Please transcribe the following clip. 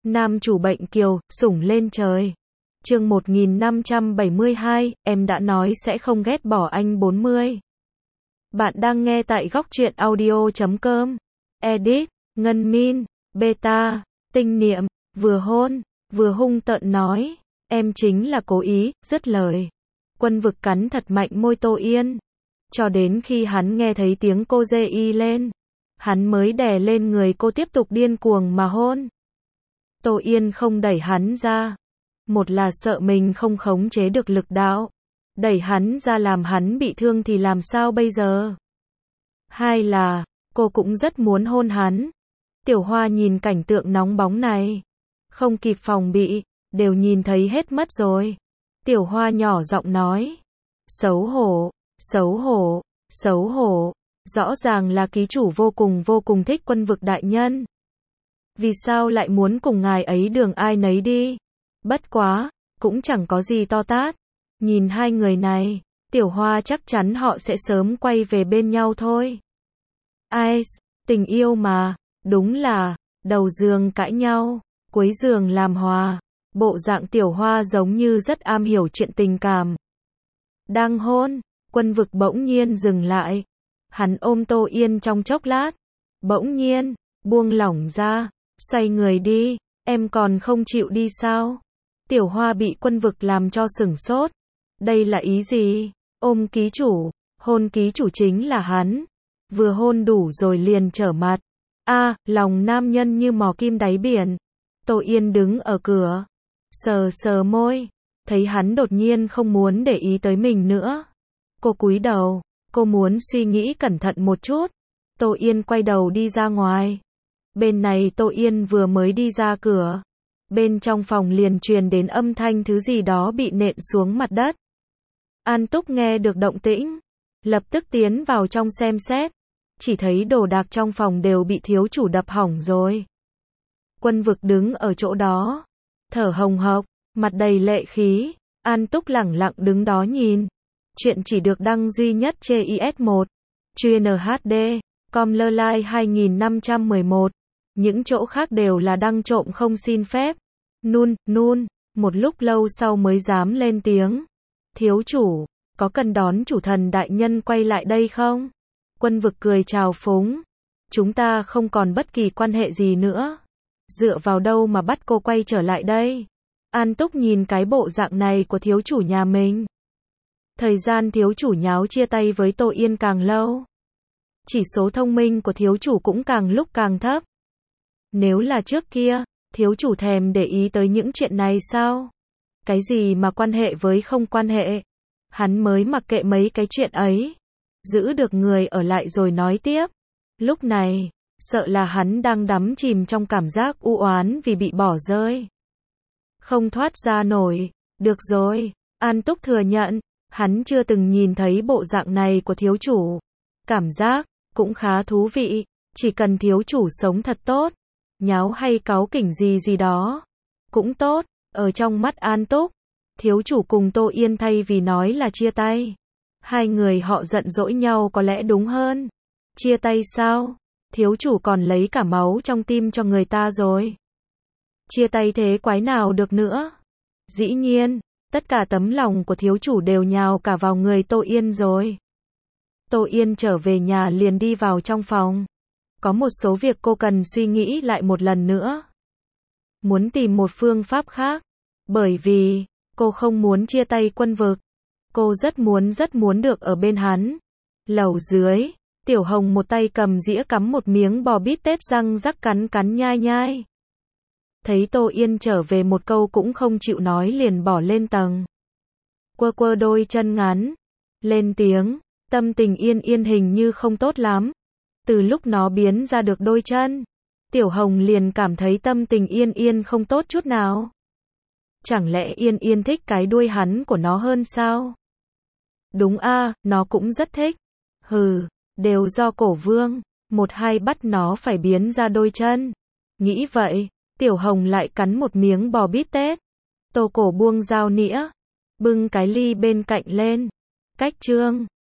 Nam chủ bệnh kiều, sủng lên trời. Chương 1572, em đã nói sẽ không ghét bỏ anh 40. Bạn đang nghe tại góc truyện audio.com. Edit, Ngân Min, Beta, Tinh Niệm, vừa hôn, vừa hung tợn nói. Em chính là cố ý, dứt lời. Quân Vực cắn thật mạnh môi Tô Yên. Cho đến khi hắn nghe thấy tiếng cô dê y lên, hắn mới đè lên người cô tiếp tục điên cuồng mà hôn. Tô Yên không đẩy hắn ra. Một là sợ mình không khống chế được lực đạo. Đẩy hắn ra làm hắn bị thương thì làm sao bây giờ? Hai là, cô cũng rất muốn hôn hắn. Tiểu Hoa nhìn cảnh tượng nóng bóng này. Không kịp phòng bị, đều nhìn thấy hết mất rồi. Tiểu Hoa nhỏ giọng nói. Xấu hổ, xấu hổ, xấu hổ. Rõ ràng là ký chủ vô cùng thích Quân Vực đại nhân. Vì sao lại muốn cùng ngài ấy đường ai nấy đi? Bất quá, cũng chẳng có gì to tát. Nhìn hai người này, Tiểu Hoa chắc chắn họ sẽ sớm quay về bên nhau thôi. Ai, tình yêu mà, đúng là, đầu giường cãi nhau, cuối giường làm hòa. Bộ dạng Tiểu Hoa giống như rất am hiểu chuyện tình cảm. Đang hôn, Quân Vực bỗng nhiên dừng lại. Hắn ôm Tô Yên trong chốc lát. Bỗng nhiên, buông lỏng ra, xoay người đi, em còn không chịu đi sao? Tiểu Hoa bị Quân Vực làm cho sửng sốt. Đây là ý gì? Ôm ký chủ, hôn ký chủ chính là hắn. Vừa hôn đủ rồi liền trở mặt. Lòng nam nhân như mò kim đáy biển. Tô Yên đứng ở cửa, sờ sờ môi, thấy hắn đột nhiên không muốn để ý tới mình nữa. Cô cúi đầu, cô muốn suy nghĩ cẩn thận một chút. Tô Yên quay đầu đi ra ngoài. Bên này Tô Yên vừa mới đi ra cửa, bên trong phòng liền truyền đến âm thanh thứ gì đó bị nện xuống mặt đất. An Túc nghe được động tĩnh, lập tức tiến vào trong xem xét, chỉ thấy đồ đạc trong phòng đều bị thiếu chủ đập hỏng rồi. Quân Vực đứng ở chỗ đó, thở hồng hộc, mặt đầy lệ khí. An Túc lẳng lặng đứng đó nhìn. Chuyện chỉ được đăng duy nhất trên IS1, chuyên HD, com.ly 2511. Những chỗ khác đều là đăng trộm không xin phép. Nun, một lúc lâu sau mới dám lên tiếng. Thiếu chủ, có cần đón chủ thần đại nhân quay lại đây không? Quân Vực cười chào phúng. Chúng ta không còn bất kỳ quan hệ gì nữa. Dựa vào đâu mà bắt cô quay trở lại đây? An Túc nhìn cái bộ dạng này của thiếu chủ nhà mình. Thời gian thiếu chủ nháo chia tay với Tô Yên càng lâu, chỉ số thông minh của thiếu chủ cũng càng lúc càng thấp. Nếu là trước kia, thiếu chủ thèm để ý tới những chuyện này sao? Cái gì mà quan hệ với không quan hệ? Hắn mới mặc kệ mấy cái chuyện ấy. Giữ được người ở lại rồi nói tiếp. Lúc này, sợ là hắn đang đắm chìm trong cảm giác u oán vì bị bỏ rơi. Không thoát ra nổi. Được rồi, An Túc thừa nhận, hắn chưa từng nhìn thấy bộ dạng này của thiếu chủ. Cảm giác cũng khá thú vị, chỉ cần thiếu chủ sống thật tốt, nháo hay cáu kỉnh gì đó cũng tốt. Ở trong mắt An Túc, thiếu chủ cùng Tô Yên thay vì nói là chia tay, hai người họ giận dỗi nhau có lẽ đúng hơn. Chia tay sao? Thiếu chủ còn lấy cả máu trong tim cho người ta rồi. Chia tay thế quái nào được nữa? Dĩ nhiên, tất cả tấm lòng của thiếu chủ đều nhào cả vào người Tô Yên rồi. Tô Yên trở về nhà liền đi vào trong phòng. Có một số việc cô cần suy nghĩ lại một lần nữa. Muốn tìm một phương pháp khác. Bởi vì, cô không muốn chia tay Quân Vực. Cô rất muốn được ở bên hắn. Lầu dưới, Tiểu Hồng một tay cầm dĩa cắm một miếng bò bít tết răng rắc cắn nhai. Thấy Tô Yên trở về một câu cũng không chịu nói liền bỏ lên tầng. Quơ đôi chân ngắn. Lên tiếng, tâm tình Yên hình như không tốt lắm. Từ lúc nó biến ra được đôi chân, Tiểu Hồng liền cảm thấy tâm tình Yên không tốt chút nào. Chẳng lẽ Yên thích cái đuôi hắn của nó hơn sao? Đúng nó cũng rất thích. Đều do Cổ Vương, một hai bắt nó phải biến ra đôi chân. Nghĩ vậy, Tiểu Hồng lại cắn một miếng bò bít tết. Tô Cổ buông dao nĩa, bưng cái ly bên cạnh lên. Cách chương